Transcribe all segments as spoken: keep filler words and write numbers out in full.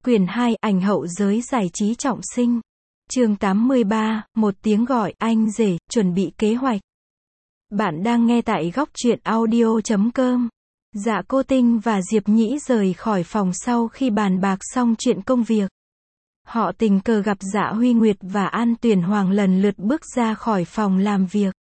Quyển hai, ảnh hậu giới giải trí trọng sinh. Chương tám mươi ba, một tiếng gọi, anh rể, chuẩn bị kế hoạch. Bạn đang nghe tại góc truyện audio chấm com. Dạ Cô Tinh và Diệp Nhĩ rời khỏi phòng sau khi bàn bạc xong chuyện công việc. Họ tình cờ gặp Dạ Huy Nguyệt và An Tuyển Hoàng lần lượt bước ra khỏi phòng làm việc.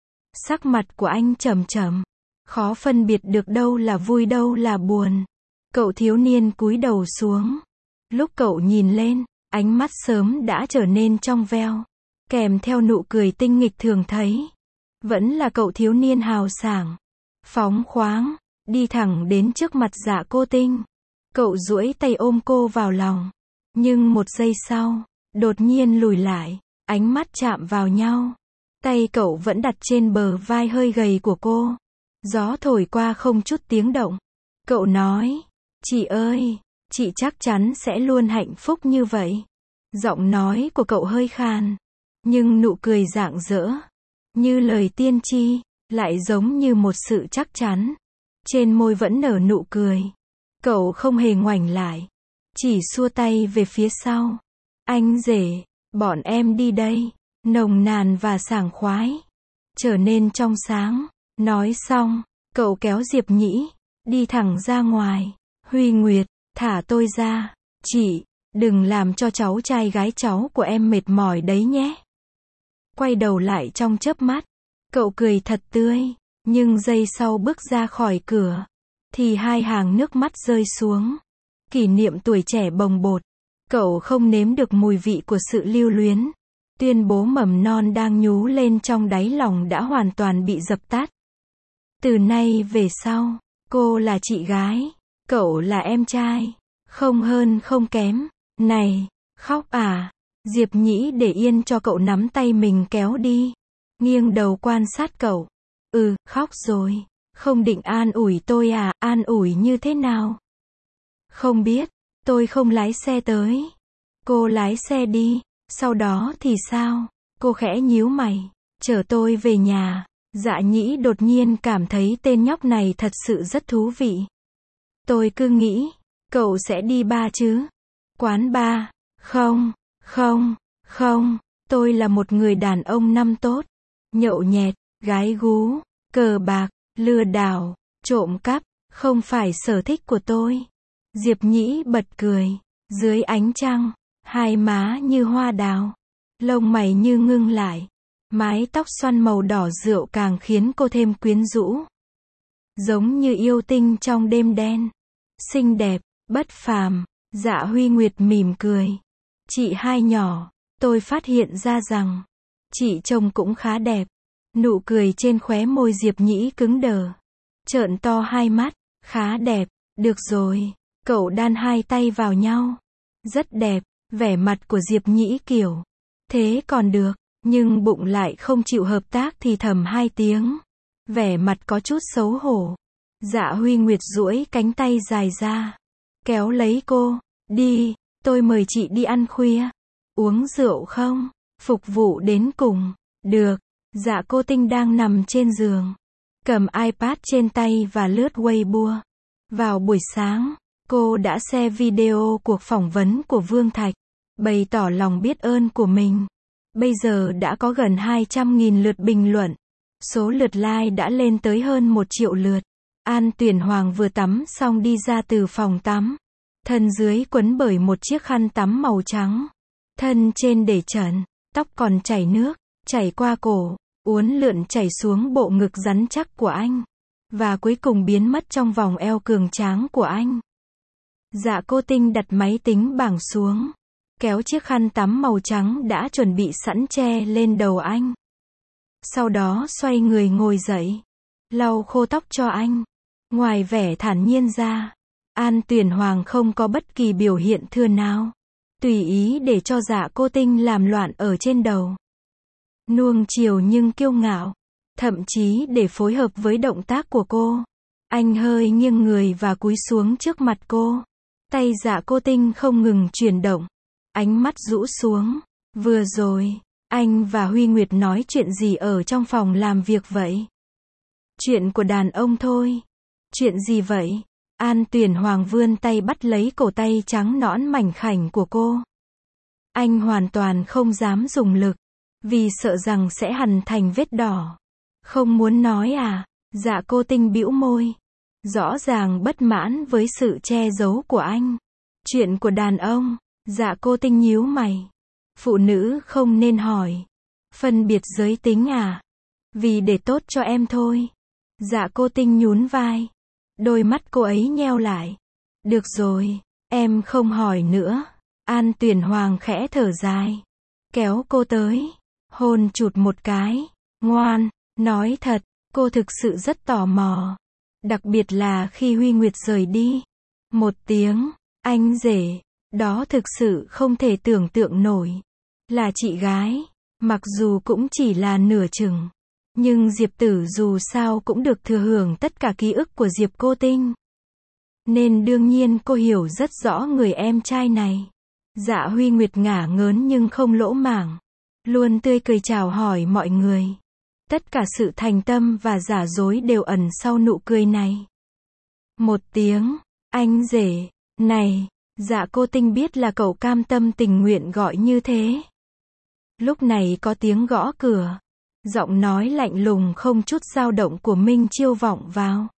Sắc mặt của anh trầm trầm, khó phân biệt được đâu là vui đâu là buồn. Cậu thiếu niên cúi đầu xuống. Lúc cậu nhìn lên, ánh mắt sớm đã trở nên trong veo, kèm theo nụ cười tinh nghịch thường thấy. Vẫn là cậu thiếu niên hào sảng, phóng khoáng, đi thẳng đến trước mặt Dạ Cô Tinh. Cậu duỗi tay ôm cô vào lòng. Nhưng một giây sau, đột nhiên lùi lại, ánh mắt chạm vào nhau. Tay cậu vẫn đặt trên bờ vai hơi gầy của cô. Gió thổi qua không chút tiếng động. Cậu nói, chị ơi, chị chắc chắn sẽ luôn hạnh phúc như vậy. Giọng nói của cậu hơi khàn, nhưng nụ cười rạng rỡ, như lời tiên tri, lại giống như một sự chắc chắn. Trên môi vẫn nở nụ cười. Cậu không hề ngoảnh lại, chỉ xua tay về phía sau. Anh rể, bọn em đi đây. Nồng nàn và sảng khoái, trở nên trong sáng. Nói xong, cậu kéo Diệp Nhĩ, đi thẳng ra ngoài. Huy Nguyệt, thả tôi ra. Chị, đừng làm cho cháu trai gái cháu của em mệt mỏi đấy nhé. Quay đầu lại trong chớp mắt, cậu cười thật tươi, nhưng giây sau bước ra khỏi cửa, thì hai hàng nước mắt rơi xuống. Kỷ niệm tuổi trẻ bồng bột, cậu không nếm được mùi vị của sự lưu luyến. Tuyên bố mầm non đang nhú lên trong đáy lòng đã hoàn toàn bị dập tắt. Từ nay về sau, cô là chị gái, cậu là em trai, không hơn không kém. Này, khóc à? Diệp Nhĩ để yên cho cậu nắm tay mình kéo đi, nghiêng đầu quan sát cậu. Ừ, khóc rồi. Không định an ủi tôi à? An ủi như thế nào? Không biết, tôi không lái xe tới. Cô lái xe đi. Sau đó thì sao? Cô khẽ nhíu mày. Chở tôi về nhà. Dạ Nhĩ đột nhiên cảm thấy tên nhóc này thật sự rất thú vị. Tôi cứ nghĩ, cậu sẽ đi bar chứ? Quán bar? Không, không, không. Tôi là một người đàn ông năm tốt. Nhậu nhẹt, gái gú, cờ bạc, lừa đảo, trộm cắp, không phải sở thích của tôi. Diệp Nhĩ bật cười. Dưới ánh trăng, hai má như hoa đào, lông mày như ngưng lại, mái tóc xoăn màu đỏ rượu càng khiến cô thêm quyến rũ. Giống như yêu tinh trong đêm đen. Xinh đẹp, bất phàm. Dạ Huy Nguyệt mỉm cười. Chị hai nhỏ, tôi phát hiện ra rằng, chị trông cũng khá đẹp. Nụ cười trên khóe môi Diệp Nhĩ cứng đờ. Trợn to hai mắt. Khá đẹp, được rồi. Cậu đan hai tay vào nhau. Rất đẹp. Vẻ mặt của Diệp Nhĩ kiểu, thế còn được, nhưng bụng lại không chịu hợp tác thì thầm hai tiếng. Vẻ mặt có chút xấu hổ. Dạ Huy Nguyệt duỗi cánh tay dài ra, kéo lấy cô. Đi, tôi mời chị đi ăn khuya. Uống rượu không? Phục vụ đến cùng. Được. Dạ Cô Tinh đang nằm trên giường, cầm iPad trên tay và lướt Weibo. Vào buổi sáng, cô đã xem video cuộc phỏng vấn của Vương Thạch, bày tỏ lòng biết ơn của mình. Bây giờ đã có gần hai trăm nghìn lượt bình luận. Số lượt like đã lên tới hơn một triệu lượt. An Tuyển Hoàng vừa tắm xong đi ra từ phòng tắm. Thân dưới quấn bởi một chiếc khăn tắm màu trắng. Thân trên để trần, tóc còn chảy nước, chảy qua cổ, uốn lượn chảy xuống bộ ngực rắn chắc của anh. Và cuối cùng biến mất trong vòng eo cường tráng của anh. Dạ Cô Tinh đặt máy tính bảng xuống, kéo chiếc khăn tắm màu trắng đã chuẩn bị sẵn che lên đầu anh. Sau đó xoay người ngồi dậy, lau khô tóc cho anh. Ngoài vẻ thản nhiên ra, An Tuyển Hoàng không có bất kỳ biểu hiện thưa nào. Tùy ý để cho Dạ Cô Tinh làm loạn ở trên đầu. Nuông chiều nhưng kiêu ngạo. Thậm chí để phối hợp với động tác của cô, anh hơi nghiêng người và cúi xuống trước mặt cô. Tay Dạ Cô Tinh không ngừng chuyển động. Ánh mắt rũ xuống. Vừa rồi, anh và Huy Nguyệt nói chuyện gì ở trong phòng làm việc vậy? Chuyện của đàn ông thôi. Chuyện gì vậy? An Tuyển Hoàng vươn tay bắt lấy cổ tay trắng nõn mảnh khảnh của cô. Anh hoàn toàn không dám dùng lực, vì sợ rằng sẽ hằn thành vết đỏ. Không muốn nói à? Dạ Cô Tinh bĩu môi. Rõ ràng bất mãn với sự che giấu của anh. Chuyện của đàn ông. Dạ Cô Tinh nhíu mày. Phụ nữ không nên hỏi. Phân biệt giới tính à? Vì để tốt cho em thôi. Dạ Cô Tinh nhún vai. Đôi mắt cô ấy nheo lại. Được rồi, em không hỏi nữa. An Tuyển Hoàng khẽ thở dài. Kéo cô tới. Hôn chụt một cái. Ngoan, nói thật, cô thực sự rất tò mò. Đặc biệt là khi Huy Nguyệt rời đi. Một tiếng, anh rể, đó thực sự không thể tưởng tượng nổi. Là chị gái, mặc dù cũng chỉ là nửa chừng. Nhưng Diệp Tử dù sao cũng được thừa hưởng tất cả ký ức của Diệp Cô Tinh. Nên đương nhiên cô hiểu rất rõ người em trai này. Dạ Huy Nguyệt ngả ngớn nhưng không lỗ mảng. Luôn tươi cười chào hỏi mọi người. Tất cả sự thành tâm và giả dối đều ẩn sau nụ cười này. Một tiếng, anh rể, này, Dạ Cô Tinh biết là cậu cam tâm tình nguyện gọi như thế. Lúc này có tiếng gõ cửa. Giọng nói lạnh lùng không chút dao động của Minh Chiêu vọng vào.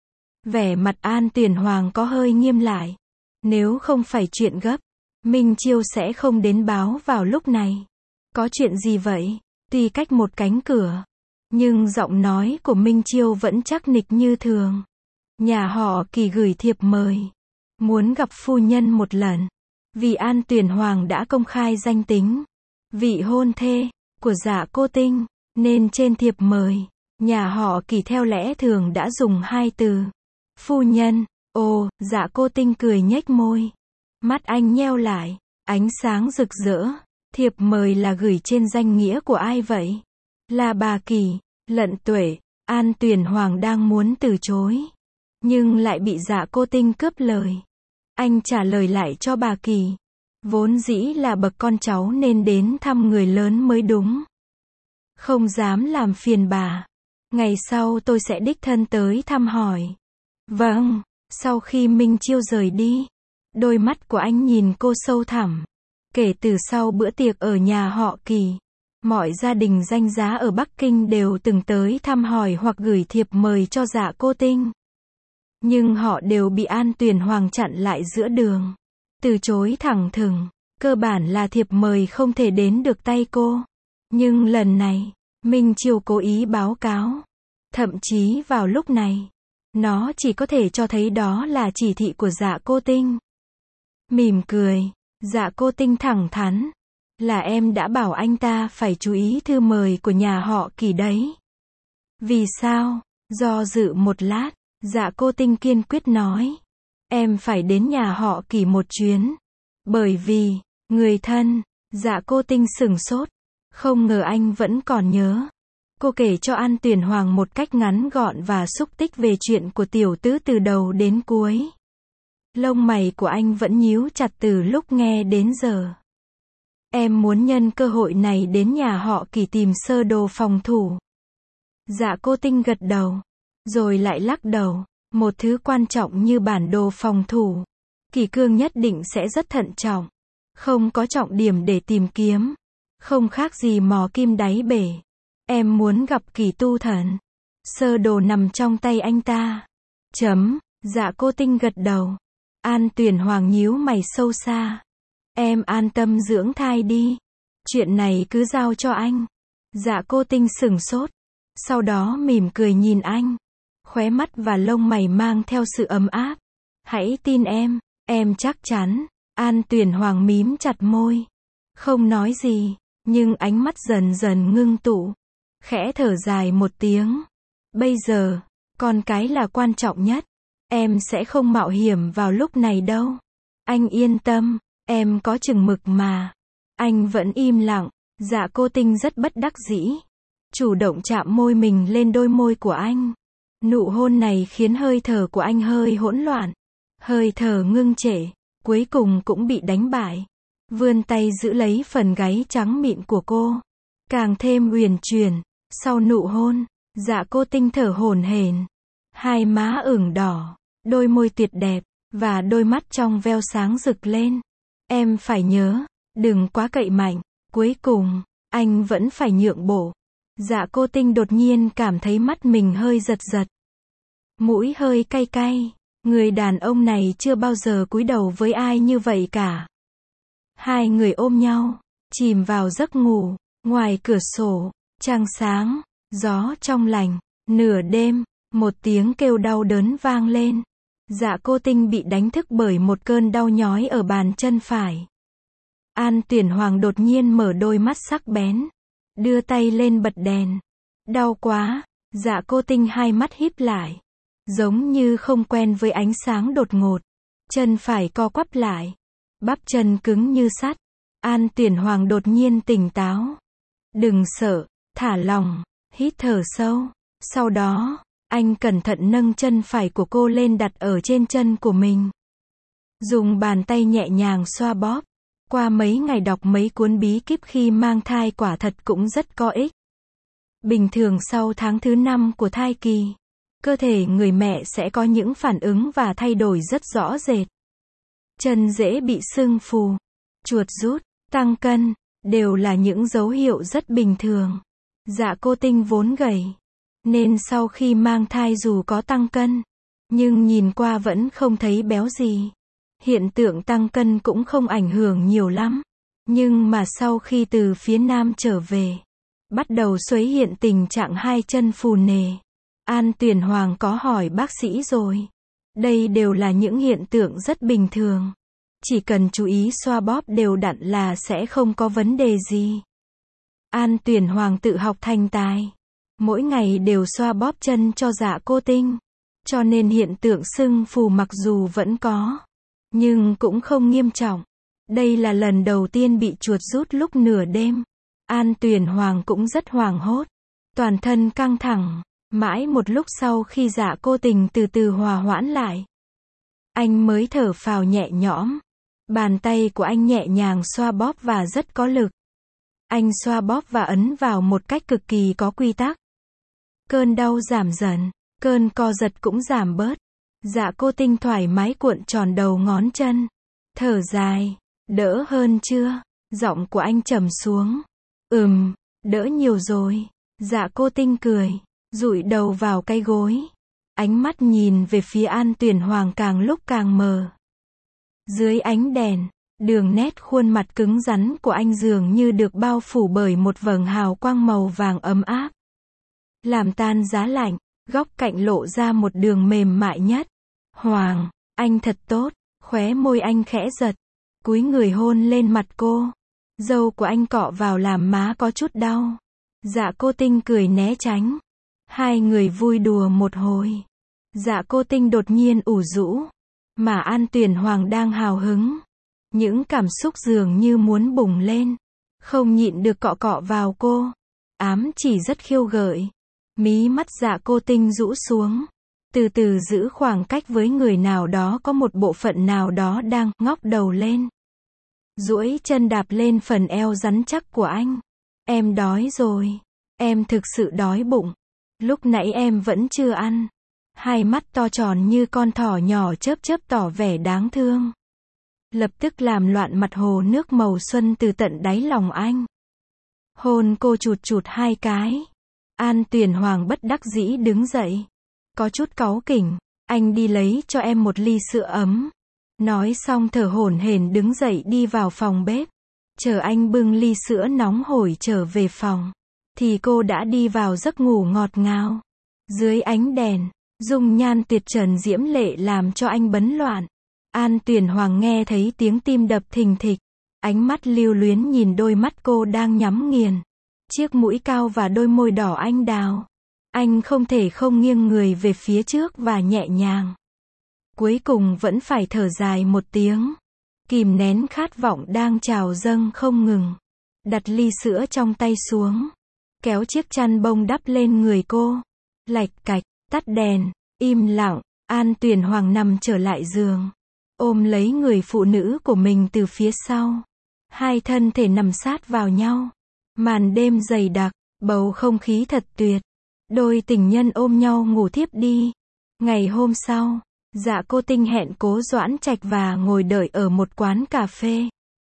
Vẻ mặt An Tuyển Hoàng có hơi nghiêm lại. Nếu không phải chuyện gấp, Minh Chiêu sẽ không đến báo vào lúc này. Có chuyện gì vậy? Tuy cách một cánh cửa, nhưng giọng nói của Minh Chiêu vẫn chắc nịch như thường. Nhà họ Kỳ gửi thiệp mời. Muốn gặp phu nhân một lần. Vì An Tuyển Hoàng đã công khai danh tính. Vị hôn thê của Dạ Cô Tinh. Nên trên thiệp mời, nhà họ Kỳ theo lẽ thường đã dùng hai từ. Phu nhân. Ồ, Dạ Cô Tinh cười nhếch môi. Mắt anh nheo lại, ánh sáng rực rỡ. Thiệp mời là gửi trên danh nghĩa của ai vậy? Là bà Kỳ. Lận Tuệ. An Tuyển Hoàng đang muốn từ chối, nhưng lại bị Dạ Cô Tinh cướp lời. Anh trả lời lại cho bà Kỳ. Vốn dĩ là bậc con cháu nên đến thăm người lớn mới đúng. Không dám làm phiền bà. Ngày sau tôi sẽ đích thân tới thăm hỏi. Vâng. Sau khi Minh Chiêu rời đi, đôi mắt của anh nhìn cô sâu thẳm. Kể từ sau bữa tiệc ở nhà họ Kỳ, mọi gia đình danh giá ở Bắc Kinh đều từng tới thăm hỏi hoặc gửi thiệp mời cho Dạ Cô Tinh. Nhưng họ đều bị An Tuyển Hoàng chặn lại giữa đường. Từ chối thẳng thừng. Cơ bản là thiệp mời không thể đến được tay cô. Nhưng lần này, Minh Chiêu cố ý báo cáo. Thậm chí vào lúc này, nó chỉ có thể cho thấy đó là chỉ thị của Dạ Cô Tinh. Mỉm cười, Dạ Cô Tinh thẳng thắn. Là em đã bảo anh ta phải chú ý thư mời của nhà họ Kỳ đấy. Vì sao? Do dự một lát, Dạ Cô Tinh kiên quyết nói. Em phải đến nhà họ Kỳ một chuyến. Bởi vì, người thân. Dạ Cô Tinh sửng sốt. Không ngờ anh vẫn còn nhớ. Cô kể cho An Tuyển Hoàng một cách ngắn gọn và xúc tích về chuyện của tiểu tứ từ đầu đến cuối. Lông mày của anh vẫn nhíu chặt từ lúc nghe đến giờ. Em muốn nhân cơ hội này đến nhà họ Kỳ tìm sơ đồ phòng thủ. Dạ Cô Tinh gật đầu. Rồi lại lắc đầu. Một thứ quan trọng như bản đồ phòng thủ. Kỳ Cương nhất định sẽ rất thận trọng. Không có trọng điểm để tìm kiếm. Không khác gì mò kim đáy bể. Em muốn gặp Kỳ Tu Thần. Sơ đồ nằm trong tay anh ta. Chấm. Dạ Cô Tinh gật đầu. An Tuyển Hoàng nhíu mày sâu xa. Em an tâm dưỡng thai đi. Chuyện này cứ giao cho anh. Dạ Cô Tinh sửng sốt. Sau đó mỉm cười nhìn anh. Khóe mắt và lông mày mang theo sự ấm áp. Hãy tin em, em chắc chắn. An Tuyển Hoàng mím chặt môi. Không nói gì, nhưng ánh mắt dần dần ngưng tụ. Khẽ thở dài một tiếng. Bây giờ, con cái là quan trọng nhất. Em sẽ không mạo hiểm vào lúc này đâu. Anh yên tâm, em có chừng mực mà. Anh vẫn im lặng. Dạ Cô Tinh rất bất đắc dĩ. Chủ động chạm môi mình lên đôi môi của anh. Nụ hôn này khiến hơi thở của anh hơi hỗn loạn. Hơi thở ngưng trệ. Cuối cùng cũng bị đánh bại. Vươn tay giữ lấy phần gáy trắng mịn của cô. Càng thêm uyển chuyển. Sau nụ hôn, Dạ Cô Tinh thở hổn hển. Hai má ửng đỏ. đôi môi tuyệt đẹp, và đôi mắt trong veo sáng rực lên. Em phải nhớ, đừng quá cậy mạnh. Cuối cùng, anh vẫn phải nhượng bộ. Dạ cô Tinh đột nhiên cảm thấy mắt mình hơi giật giật. Mũi hơi cay cay. Người đàn ông này chưa bao giờ cúi đầu với ai như vậy cả. Hai người ôm nhau, chìm vào giấc ngủ. Ngoài cửa sổ, trăng sáng, gió trong lành. Nửa đêm, một tiếng kêu đau đớn vang lên. Dạ cô Tinh bị đánh thức bởi một cơn đau nhói ở bàn chân phải. An Tuyển Hoàng đột nhiên mở đôi mắt sắc bén, đưa tay lên bật đèn. Đau quá. Dạ cô Tinh hai mắt híp lại, giống như không quen với ánh sáng đột ngột. Chân phải co quắp lại, bắp chân cứng như sắt. An Tuyển Hoàng đột nhiên tỉnh táo. Đừng sợ, thả lỏng, hít thở sâu. Sau đó, anh cẩn thận nâng chân phải của cô lên đặt ở trên chân của mình. Dùng bàn tay nhẹ nhàng xoa bóp. Qua mấy ngày đọc mấy cuốn bí kíp khi mang thai quả thật cũng rất có ích. Bình thường sau tháng thứ năm của thai kỳ, cơ thể người mẹ sẽ có những phản ứng và thay đổi rất rõ rệt. Chân dễ bị sưng phù, chuột rút, tăng cân, đều là những dấu hiệu rất bình thường. Dạ cô Tinh vốn gầy, nên sau khi mang thai dù có tăng cân, nhưng nhìn qua vẫn không thấy béo gì. Hiện tượng tăng cân cũng không ảnh hưởng nhiều lắm. Nhưng mà sau khi từ phía Nam trở về, bắt đầu xuất hiện tình trạng hai chân phù nề. An Tuyển Hoàng có hỏi bác sĩ rồi. Đây đều là những hiện tượng rất bình thường. Chỉ cần chú ý xoa bóp đều đặn là sẽ không có vấn đề gì. An Tuyển Hoàng tự học thành tài. Mỗi ngày đều xoa bóp chân cho dạ cô Tinh. Cho nên hiện tượng sưng phù mặc dù vẫn có, nhưng cũng không nghiêm trọng. Đây là lần đầu tiên bị chuột rút lúc nửa đêm. An Tuyển Hoàng cũng rất hoảng hốt. Toàn thân căng thẳng. Mãi một lúc sau khi dạ cô Tình từ từ hòa hoãn lại, anh mới thở phào nhẹ nhõm. Bàn tay của anh nhẹ nhàng xoa bóp và rất có lực. Anh xoa bóp và ấn vào một cách cực kỳ có quy tắc. Cơn đau giảm dần, cơn co giật cũng giảm bớt. Dạ cô Tinh thoải mái cuộn tròn đầu ngón chân. Thở dài, đỡ hơn chưa? Giọng của anh trầm xuống. Ừm, đỡ nhiều rồi. Dạ cô Tinh cười, dụi đầu vào cái gối. Ánh mắt nhìn về phía An Tuyển Hoàng càng lúc càng mờ. Dưới ánh đèn, đường nét khuôn mặt cứng rắn của anh dường như được bao phủ bởi một vầng hào quang màu vàng ấm áp. Làm tan giá lạnh, góc cạnh lộ ra một đường mềm mại nhất. Hoàng, anh thật tốt. Khóe môi anh khẽ giật, cúi người hôn lên mặt cô. Râu của anh cọ vào làm má có chút đau. Dạ cô Tinh cười né tránh. Hai người vui đùa một hồi. Dạ cô Tinh đột nhiên ủ rũ, mà An Tuyển Hoàng đang hào hứng. Những cảm xúc dường như muốn bùng lên, không nhịn được cọ cọ vào cô. Ám chỉ rất khiêu gợi. Mí mắt dạ cô Tinh rũ xuống, từ từ giữ khoảng cách với người nào đó, có một bộ phận nào đó đang ngóc đầu lên. Duỗi chân đạp lên phần eo rắn chắc của anh. Em đói rồi. Em thực sự đói bụng. Lúc nãy em vẫn chưa ăn. Hai mắt to tròn như con thỏ nhỏ chớp chớp tỏ vẻ đáng thương. Lập tức làm loạn mặt hồ nước màu xuân từ tận đáy lòng anh. Hôn cô chụt chụt hai cái. An Tuyển Hoàng bất đắc dĩ đứng dậy. Có chút cáu kỉnh. Anh đi lấy cho em một ly sữa ấm. Nói xong thở hổn hển đứng dậy đi vào phòng bếp. Chờ anh bưng ly sữa nóng hổi trở về phòng, thì cô đã đi vào giấc ngủ ngọt ngào. Dưới ánh đèn, dung nhan tuyệt trần diễm lệ làm cho anh bấn loạn. An Tuyển Hoàng nghe thấy tiếng tim đập thình thịch. Ánh mắt lưu luyến nhìn đôi mắt cô đang nhắm nghiền. Chiếc mũi cao và đôi môi đỏ anh đào. Anh không thể không nghiêng người về phía trước và nhẹ nhàng. Cuối cùng vẫn phải thở dài một tiếng. Kìm nén khát vọng đang trào dâng không ngừng. Đặt ly sữa trong tay xuống. Kéo chiếc chăn bông đắp lên người cô. Lạch cạch, tắt đèn, im lặng. An Tuyển Hoàng nằm trở lại giường. Ôm lấy người phụ nữ của mình từ phía sau. Hai thân thể nằm sát vào nhau. Màn đêm dày đặc, bầu không khí thật tuyệt. Đôi tình nhân ôm nhau ngủ thiếp đi. Ngày hôm sau, Dạ Cô Tinh hẹn Cố Doãn Trạch và ngồi đợi ở một quán cà phê.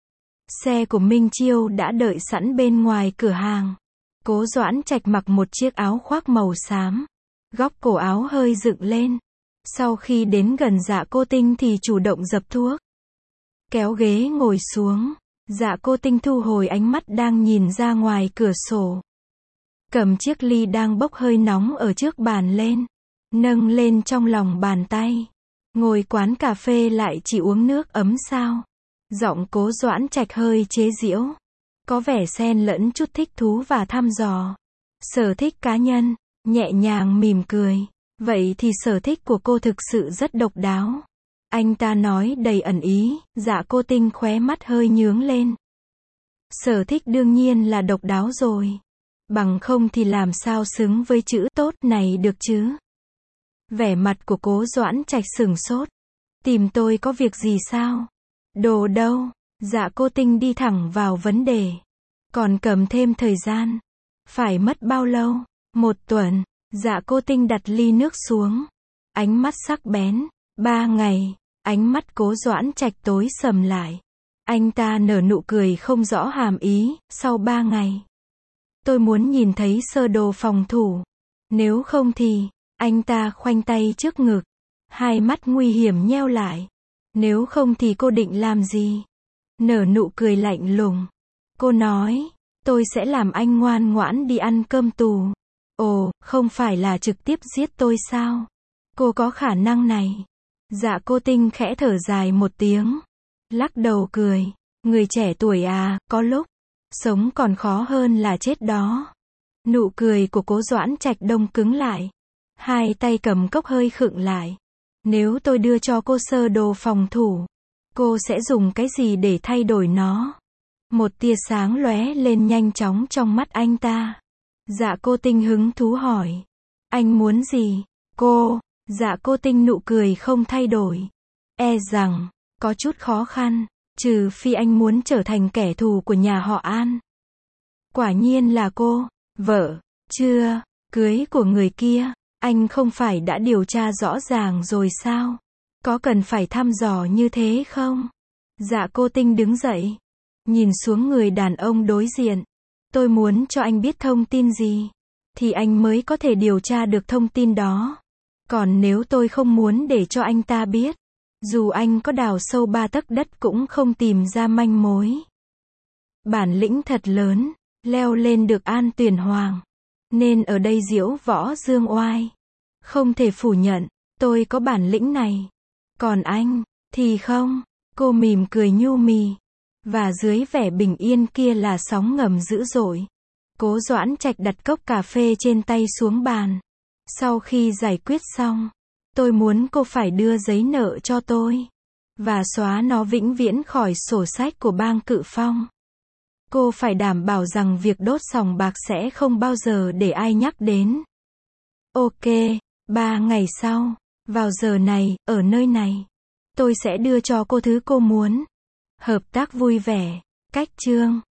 Xe của Minh Chiêu đã đợi sẵn bên ngoài cửa hàng. Cố Doãn Trạch mặc một chiếc áo khoác màu xám. Góc cổ áo hơi dựng lên. Sau khi đến gần Dạ Cô Tinh thì chủ động dập thuốc. Kéo ghế ngồi xuống. Dạ Cô Tinh thu hồi ánh mắt đang nhìn ra ngoài cửa sổ. Cầm chiếc ly đang bốc hơi nóng ở trước bàn lên. Nâng lên trong lòng bàn tay. Ngồi quán cà phê lại chỉ uống nước ấm sao? Giọng Cố Doãn Trạch hơi chế giễu. Có vẻ xen lẫn chút thích thú và thăm dò. Sở thích cá nhân. Nhẹ nhàng mỉm cười. Vậy thì sở thích của cô thực sự rất độc đáo. Anh ta nói đầy ẩn ý. Dạ Cô Tinh khóe mắt hơi nhướng lên. Sở thích đương nhiên là độc đáo rồi. Bằng không thì làm sao xứng với chữ tốt này được chứ? Vẻ mặt của Cố Doãn Trạch sửng sốt. Tìm tôi có việc gì sao? Đồ đâu? Dạ Cô Tinh đi thẳng vào vấn đề. Còn cầm thêm thời gian. Phải mất bao lâu? Một tuần. Dạ Cô Tinh đặt ly nước xuống. Ánh mắt sắc bén. Ba ngày. Ánh mắt Cố Doãn Trạch tối sầm lại. Anh ta nở nụ cười không rõ hàm ý. Sau ba ngày. Tôi muốn nhìn thấy sơ đồ phòng thủ. Nếu không thì. Anh ta khoanh tay trước ngực. Hai mắt nguy hiểm nheo lại. Nếu không thì cô định làm gì? Nở nụ cười lạnh lùng. Cô nói. Tôi sẽ làm anh ngoan ngoãn đi ăn cơm tù. Ồ, không phải là trực tiếp giết tôi sao? Cô có khả năng này. Dạ Cô Tinh khẽ thở dài một tiếng. Lắc đầu cười. Người trẻ tuổi à, có lúc. Sống còn khó hơn là chết đó. Nụ cười của Cố Doãn Trạch đông cứng lại. Hai tay cầm cốc hơi khựng lại. Nếu tôi đưa cho cô sơ đồ phòng thủ, cô sẽ dùng cái gì để thay đổi nó? Một tia sáng lóe lên nhanh chóng trong mắt anh ta. Dạ Cô Tinh hứng thú hỏi. Anh muốn gì? Cô, Dạ Cô Tinh nụ cười không thay đổi. E rằng, có chút khó khăn, trừ phi anh muốn trở thành kẻ thù của nhà họ An. Quả nhiên là cô, vợ, chưa, cưới của người kia. Anh không phải đã điều tra rõ ràng rồi sao? Có cần phải thăm dò như thế không? Dạ Cô Tinh đứng dậy. Nhìn xuống người đàn ông đối diện. Tôi muốn cho anh biết thông tin gì, thì anh mới có thể điều tra được thông tin đó. Còn nếu tôi không muốn để cho anh ta biết, dù anh có đào sâu ba tấc đất cũng không tìm ra manh mối. Bản lĩnh thật lớn, leo lên được An Tuyển Hoàng. Nên ở đây diễu võ dương oai. Không thể phủ nhận, tôi có bản lĩnh này. Còn anh, thì không. Cô mỉm cười nhu mì. Và dưới vẻ bình yên kia là sóng ngầm dữ dội. Cố Doãn Trạch đặt cốc cà phê trên tay xuống bàn. Sau khi giải quyết xong, tôi muốn cô phải đưa giấy nợ cho tôi. Và xóa nó vĩnh viễn khỏi sổ sách của bang Cự Phong. Cô phải đảm bảo rằng việc đốt sòng bạc sẽ không bao giờ để ai nhắc đến. Ok, ba ngày sau, vào giờ này, ở nơi này, tôi sẽ đưa cho cô thứ cô muốn. Hợp tác vui vẻ. Cách chương